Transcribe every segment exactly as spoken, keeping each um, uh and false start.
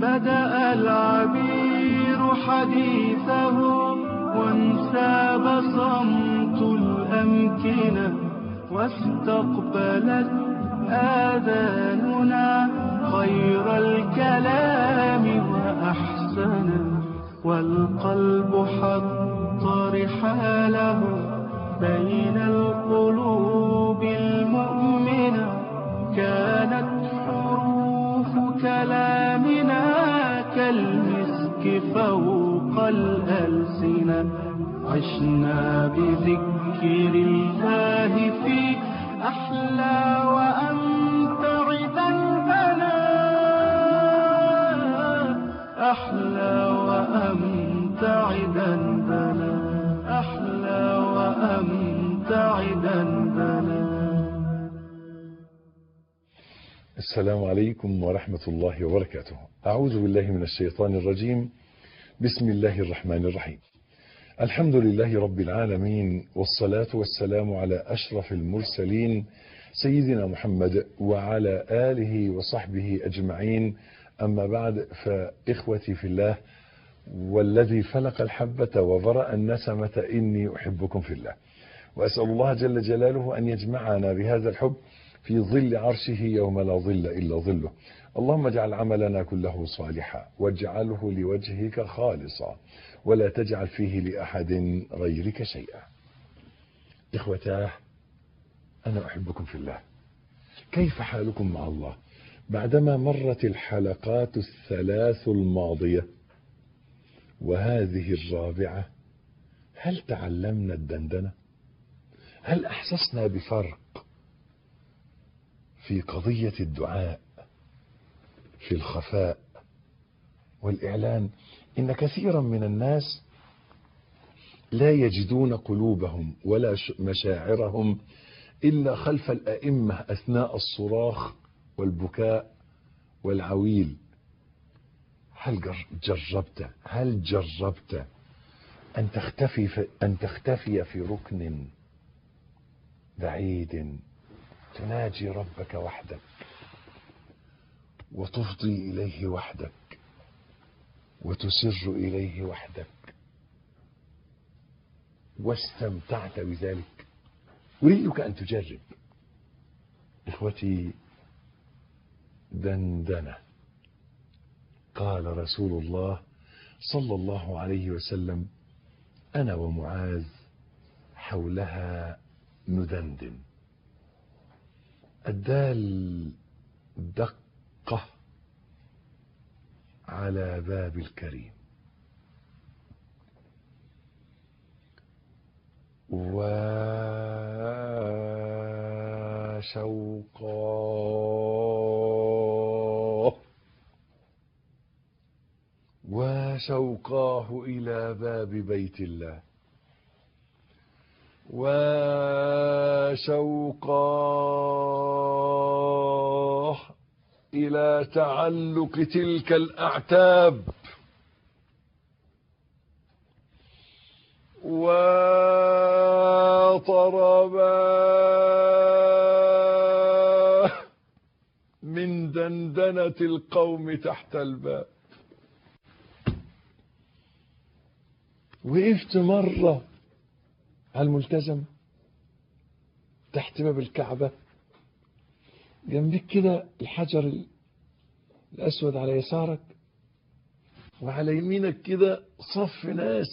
بدأ العبير حديثه وانساب صمت الأمكنة واستقبلت آذاننا خير الكلام وأحسنه والقلب حط رحاله بين القلوب المؤمنة كانت حروف كلامنا كالمسك فوق الألسنة عشنا بذكر الله في أحلى وأمتع ذنبنا أحلى وأمتع ذنبنا أحلى وأمتع ذنبنا. السلام عليكم ورحمة الله وبركاته. أعوذ بالله من الشيطان الرجيم. بسم الله الرحمن الرحيم. الحمد لله رب العالمين، والصلاة والسلام على أشرف المرسلين سيدنا محمد وعلى آله وصحبه أجمعين. أما بعد، فإخوتي في الله والذي فلق الحبة وبرأ النسمة إني أحبكم في الله، وأسأل الله جل جلاله أن يجمعنا بهذا الحب في ظل عرشه يوم لا ظل إلا ظله. اللهم اجعل عملنا كله صالحا واجعله لوجهك خالصا ولا تجعل فيه لأحد غيرك شيئا. إخوتاه، أنا أحبكم في الله. كيف حالكم مع الله بعدما مرت الحلقات الثلاث الماضية وهذه الرابعة؟ هل تعلمنا الدندنة؟ هل أحسسنا بفرق في قضية الدعاء في الخفاء والإعلان؟ إن كثيرا من الناس لا يجدون قلوبهم ولا مشاعرهم إلا خلف الأئمة أثناء الصراخ والبكاء والعويل. هل جربت هل جربت أن تختفي في أن تختفي في ركن بعيد تناجي ربك وحدك وتفضي إليه وحدك وتسر إليه وحدك واستمتعت بذلك؟ أريدك أن تجرب. إخوتي، دندنة. قال رسول الله صلى الله عليه وسلم: أنا ومعاذ حولها ندندن. الدال دقة على باب الكريم، وشوقاه وشوقاه إلى باب بيت الله، وشوقاه إلى تعلق تلك الأعتاب، وطرباه من دندنة القوم تحت الباب. وقفت مرة على الملتزم تحت باب الكعبة، جنبك كده الحجر الأسود على يسارك، وعلى يمينك كده صف ناس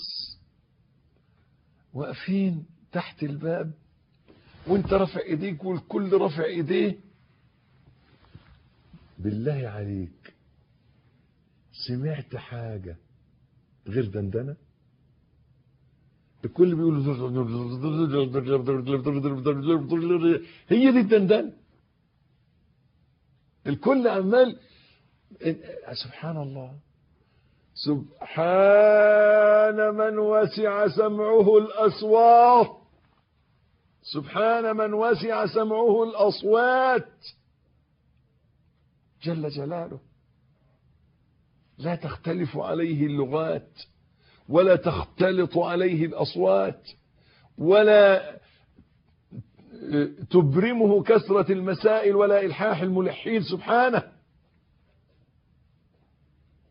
واقفين تحت الباب، وانت رافع ايديك والكل رافع ايديه. بالله عليك، سمعت حاجة غير دندنة؟ الكل بيقول هي دي الدندنة. الكل عمال. سبحان الله، سبحان من وسع سمعه الأصوات، سبحان من وسع سمعه الأصوات جل جلاله. لا تختلف عليه اللغات، ولا تختلط عليه الأصوات، ولا تبرمه كثرة المسائل ولا إلحاح الملحين. سبحانه.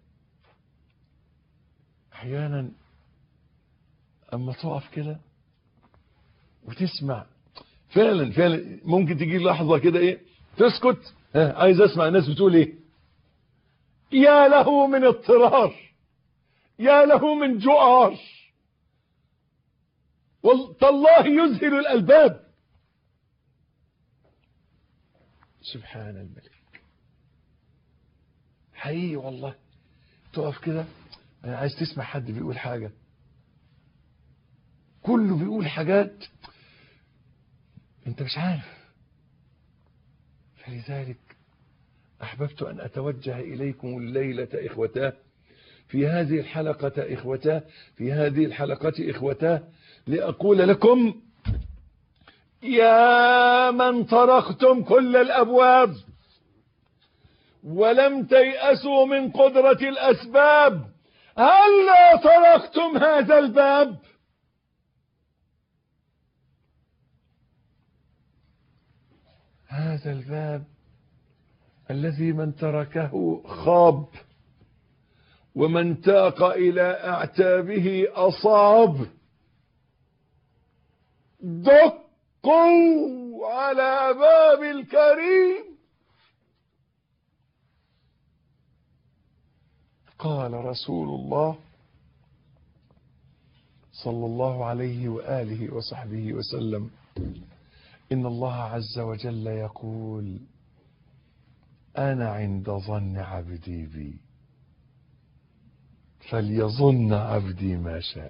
احيانا اما تقف كده وتسمع فعلا فعلا ممكن تيجي لحظة كده ايه تسكت، ها عايز اسمع الناس بتقول ايه. يا له من اضطرار، يا له من جؤار، والله يذهل الألباب. سبحان الملك. حقيقي والله تقف كده عايز تسمع حد بيقول حاجة، كله بيقول حاجات انت مش عارف. فلذلك أحببت أن أتوجه إليكم الليلة إخوتاه في هذه الحلقة إخوتاه في هذه الحلقة إخوتاه لأقول لكم يا من طرقتم كل الأبواب ولم تيأسوا من قدرة الأسباب، هلا طرقتم هذا الباب؟ هذا الباب الذي من تركه خاب، ومن تاق إلى أعتابه أصاب. دقوا على باب الكريم. قال رسول الله صلى الله عليه وآله وصحبه وسلم: إن الله عز وجل يقول: أنا عند ظن عبدي بي فليظن عبدي ما شاء.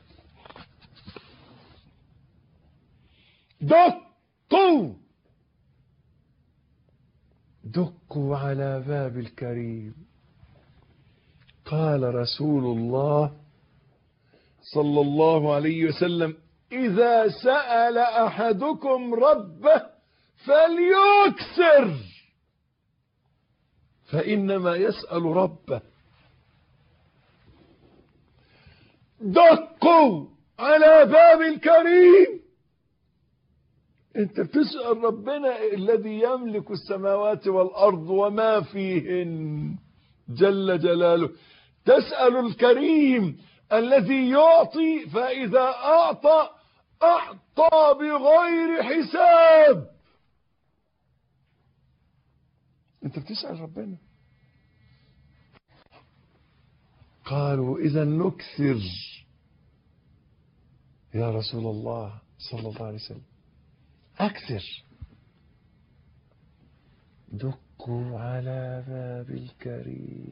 دقوا دقوا على باب الكريم. قال رسول الله صلى الله عليه وسلم: إذا سأل أحدكم ربه فليكثر، فإنما يسأل ربه. دقوا على باب الكريم. انت بتسأل ربنا الذي يملك السماوات والأرض وما فيهن جل جلاله، تسأل الكريم الذي يعطي، فإذا أعطى أعطى بغير حساب. انت بتسأل ربنا. قالوا: إذا نكثر يا رسول الله صلى الله عليه وسلم. أكثر. دقوا على باب الكريم.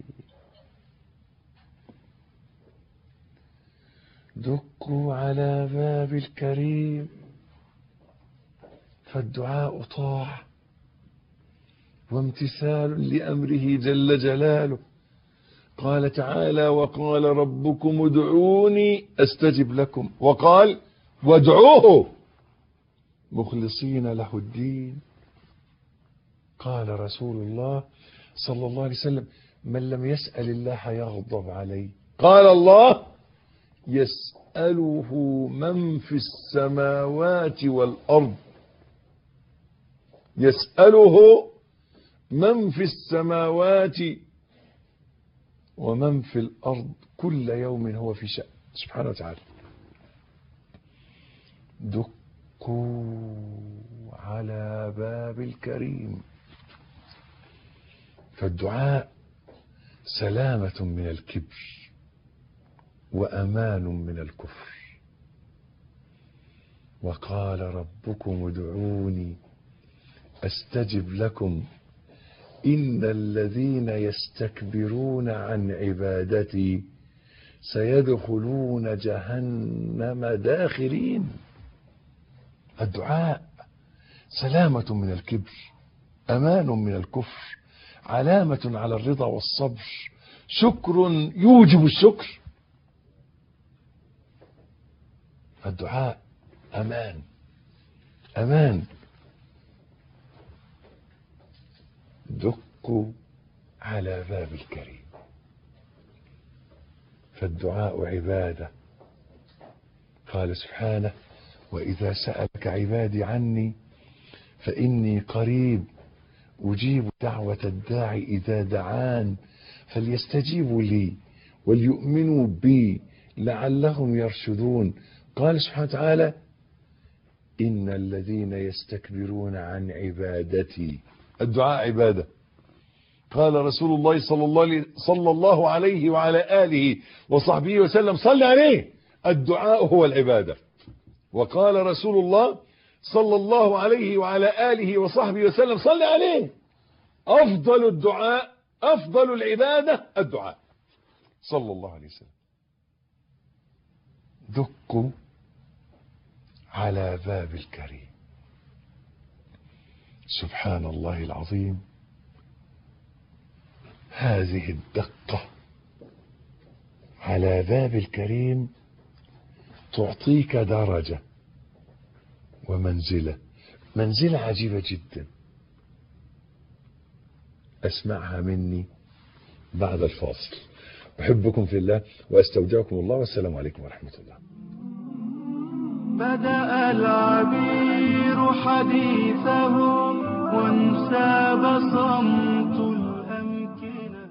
دقوا على باب الكريم. فالدعاء طاعة وامتثال لأمره جل جلاله. قال تعالى: وقال ربكم ادعوني أستجب لكم، وقال: وادعوه مخلصين له الدين. قال رسول الله صلى الله عليه وسلم: من لم يسأل الله يغضب عليه. قال الله: يسأله من في السماوات والأرض. يسأله من في السماوات ومن في الأرض كل يوم هو في شأن سبحانه وتعالى. دقوا على باب الكريم. فالدعاء سلامة من الكبر وأمان من الكفر. وقال ربكم ادعوني أستجب لكم إن الذين يستكبرون عن عبادتي سيدخلون جهنم داخرين. الدعاء سلامة من الكبر، أمان من الكفر، علامة على الرضا والصبر، شكر يوجب الشكر. الدعاء أمان أمان. دقوا على باب الكريم. فالدعاء عبادة. قال سبحانه: وإذا سألك عبادي عني فإني قريب أجيب دعوة الداعي إذا دعان فليستجيبوا لي وليؤمنوا بي لعلهم يرشدون. قال سبحانه وتعالى إن الذين يستكبرون عن عبادتي، الدعاء عبادة. قال رسول الله صلى الله صلى الله عليه وعلى آله وصحبه وسلم صل عليه، الدعاء هو العبادة. وقال رسول الله صلى الله عليه وعلى آله وصحبه وسلم صل عليه، أفضل الدعاء أفضل العبادة الدعاء صلى الله عليه وسلم. دقوا على باب الكريم. سبحان الله العظيم، هذه الدقة على باب الكريم تعطيك درجة ومنزلة، منزلة عجيبة جدا. اسمعها مني بعد الفاصل. أحبكم في الله وأستودعكم الله، والسلام عليكم ورحمة الله. بدأ العبير حديثه وانساب صمت الأمكنة.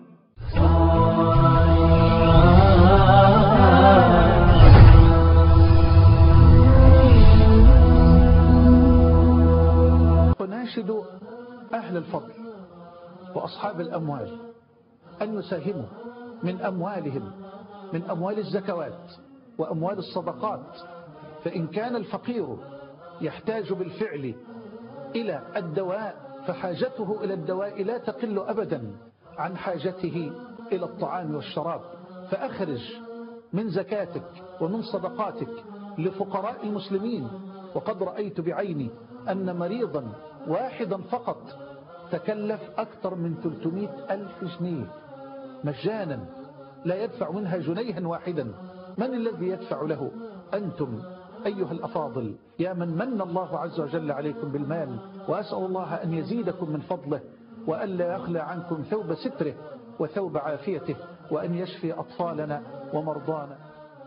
وناشد أهل الفضل وأصحاب الأموال أن يساهموا من أموالهم، من أموال الزكوات وأموال الصدقات. فإن كان الفقير يحتاج بالفعل إلى الدواء فحاجته إلى الدواء لا تقل أبدا عن حاجته إلى الطعام والشراب. فأخرج من زكاتك ومن صدقاتك لفقراء المسلمين. وقد رأيت بعيني أن مريضا واحدا فقط تكلف أكثر من ثلاثمائة ألف جنيه مجانا، لا يدفع منها جنيها واحدا. من الذي يدفع له؟ أنتم أيها الأفاضل، يا من من الله عز وجل عليكم بالمال. وأسأل الله أن يزيدكم من فضله، وألا يخلى عنكم ثوب ستره وثوب عافيته، وأن يشفي أطفالنا ومرضانا.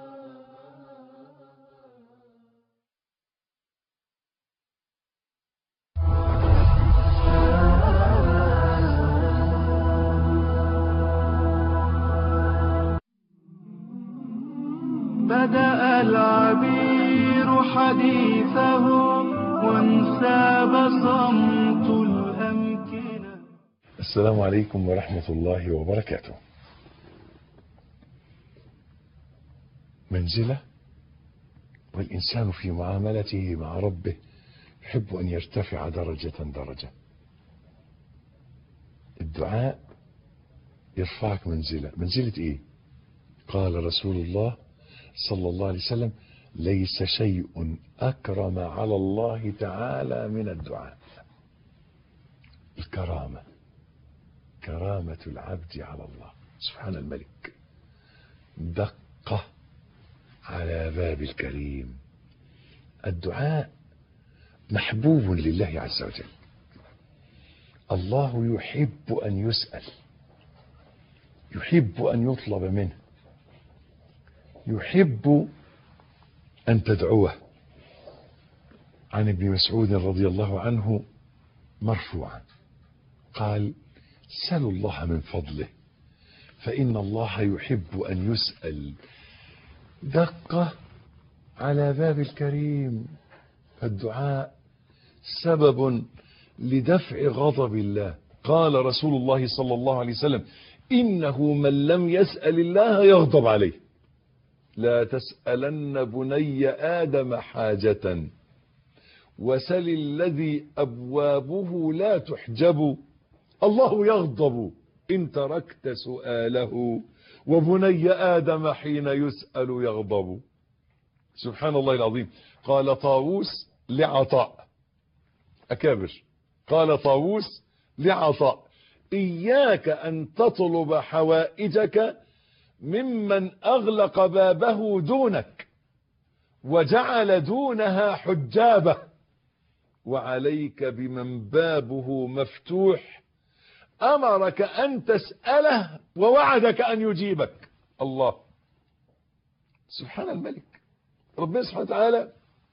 بدأ العبير حديثه وانساب صمت الأمكنة. السلام عليكم ورحمة الله وبركاته. منزلة، والإنسان في معاملته مع ربه يحب أن يرتفع درجة درجة. الدعاء يرفعك منزلة. منزلة إيه؟ قال رسول الله صلى الله عليه وسلم ليس شيء أكرم على الله تعالى من الدعاء. الكرامة، كرامة العبد على الله سبحان الملك. دقة على باب الكريم. الدعاء محبوب لله عز وجل. الله يحب أن يسأل، يحب أن يطلب منه، يحب أن تدعوه. عن ابن مسعود رضي الله عنه مرفوعا قال سلوا الله من فضله فإن الله يحب أن يسأل. دقة على باب الكريم. الدعاء سبب لدفع غضب الله. قال رسول الله صلى الله عليه وسلم إنه من لم يسأل الله يغضب عليه. لا تسألن بني آدم حاجة وسل الذي أبوابه لا تحجب. الله يغضب إن تركت سؤاله وبني آدم حين يسأل يغضب. سبحان الله العظيم. قال طاووس لعطاء أكابر، قال طاووس لعطاء إياك أن تطلب حوائجك ممن أغلق بابه دونك وجعل دونها حجابه، وعليك بمن بابه مفتوح أمرك أن تسأله ووعدك أن يجيبك. الله سبحان الملك. ربنا سبحانه وتعالى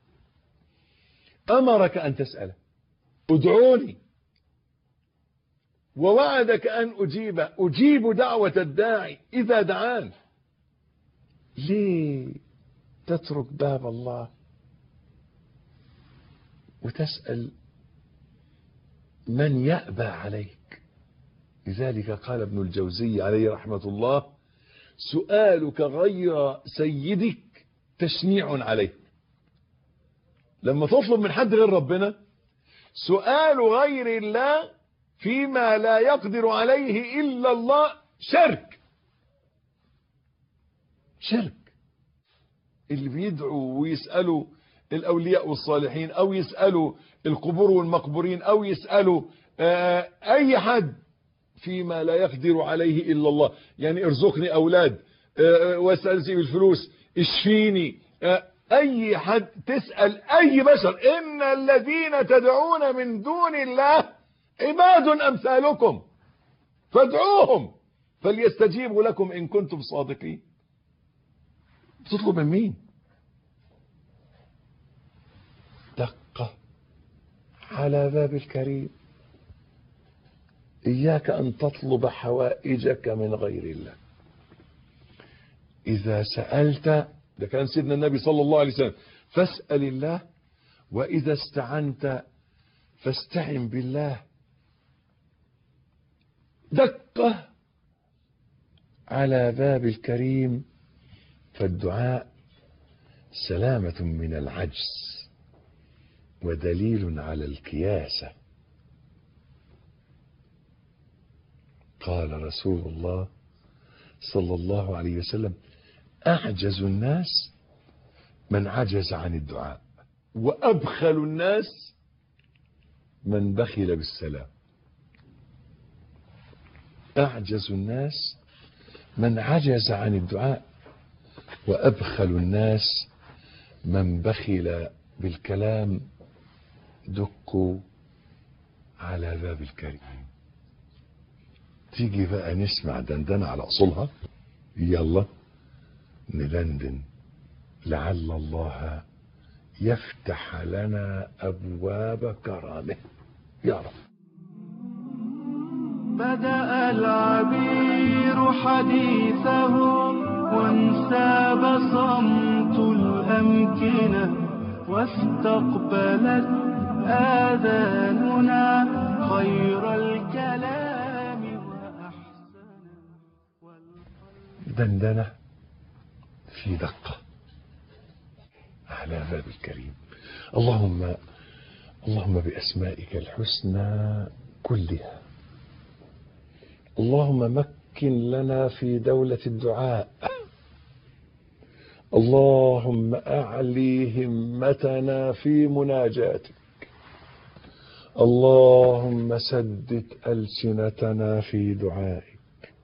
أمرك أن تسأله ادعوني ووعدك أن أجيب أجيب دعوة الداعي إذا دعان. ليه تترك باب الله وتسأل من يأبى عليك؟ لذلك قال ابن الجوزي عليه رحمة الله: سؤالك غير سيدك تشنيع عليه. لما تطلب من حد غير ربنا، سؤال غير الله فيما لا يقدر عليه إلا الله شرك. شرك. اللي بيدعوا ويسألوا الأولياء والصالحين، أو يسألوا القبور والمقبورين، أو يسألوا آه أي حد فيما لا يقدر عليه إلا الله، يعني ارزقني أولاد، آه واسأل في الفلوس، اشفيني، آه أي حد تسأل أي بشر. إن الذين تدعون من دون الله عباد أمثالكم فادعوهم فليستجيبوا لكم إن كنتم صادقين. تطلب من مين؟ دقة على باب الكريم. إياك أن تطلب حوائجك من غير الله. إذا سألت، ده كان سيدنا النبي صلى الله عليه وسلم: فاسأل الله، وإذا استعنت فاستعن بالله. دقة على باب الكريم. فالدعاء سلامة من العجز ودليل على الكياسة. قال رسول الله صلى الله عليه وسلم: أعجز الناس من عجز عن الدعاء، وأبخل الناس من بخل بالسلام. أعجز الناس من عجز عن الدعاء، وأبخل الناس من بخل بالكلام. دقوا على باب الكريم. تيجي بقى نسمع دندنة على أصولها. يلا ندندن لعل الله يفتح لنا أبواب كرامه يا رب. بدأ العبير حديثهم وانساب صمت الأمكنة، واستقبلت آذاننا خير الكلام وأحسنه. دندنة في دقة على باب الكريم. اللهم اللهم بأسمائك الحسنى كلها، اللهم مكن لنا في دولة الدعاء، اللهم أعلي همتنا في مناجاتك، اللهم سدد ألسنتنا في دعائك،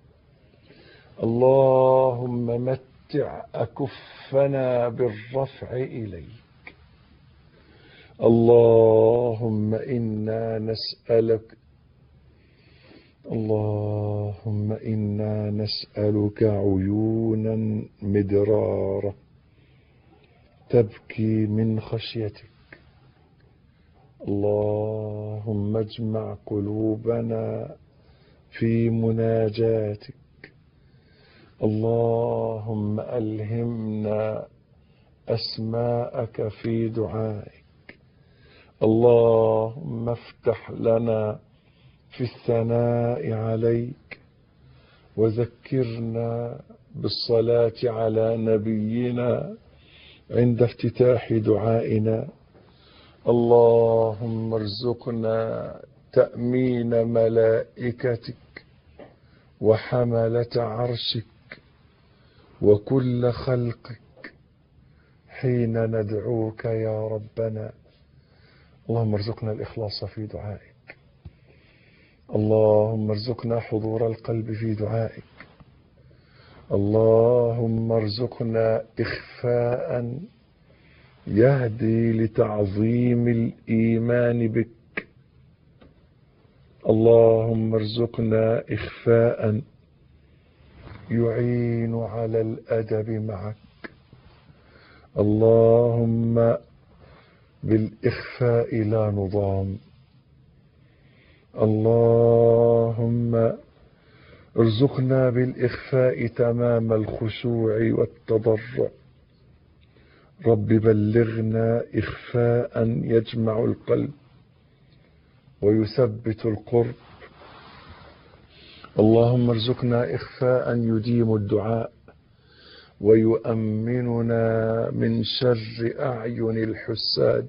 اللهم متع أكفنا بالرفع إليك، اللهم إنا نسألك اللهم إنا نسألك عيونا مدرارة تبكي من خشيتك، اللهم اجمع قلوبنا في مناجاتك، اللهم ألهمنا أسماءك في دعائك، اللهم افتح لنا في الثناء عليك، وذكرنا بالصلاة على نبينا عند افتتاح دعائنا، اللهم ارزقنا تأمين ملائكتك وحملة عرشك وكل خلقك حين ندعوك يا ربنا، اللهم ارزقنا الإخلاص في دعائك، اللهم ارزقنا حضور القلب في دعائك، اللهم ارزقنا إخفاء يهدي لتعظيم الإيمان بك، اللهم ارزقنا إخفاء يعين على الأدب معك، اللهم بالإخفاء لا نضام، اللهم ارزقنا بالإخفاء تمام الخشوع والتضرع. رب بلغنا إخفاء يجمع القلب ويثبت القرب. اللهم ارزقنا إخفاء يديم الدعاء ويؤمننا من شر أعين الحساد.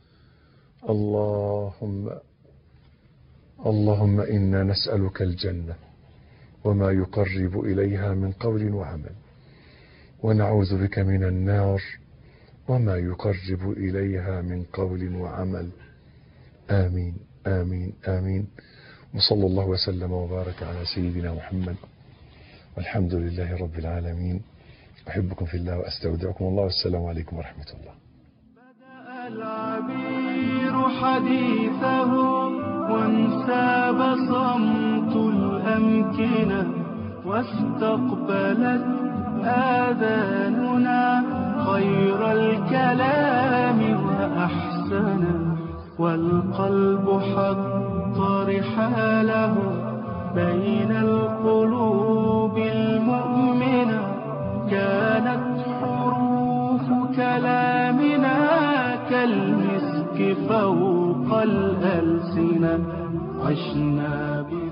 اللهم اللهم إنا نسألك الجنة وما يقرب إليها من قول وعمل، ونعوذ بك من النار وما يقرب إليها من قول وعمل. آمين آمين آمين. وصلى الله وسلم وبارك على سيدنا محمد، والحمد لله رب العالمين. أحبكم في الله وأستودعكم الله، والسلام عليكم ورحمة الله. بدأ العبير حديثه وانساب صمت الأمكنة، واستقبلت آذاننا خير الكلام وأحسنه، والقلب حط رحاله بين القلوب المؤمنة. كانت حروف كلامنا كالمسك فوق الألسنة، عشنا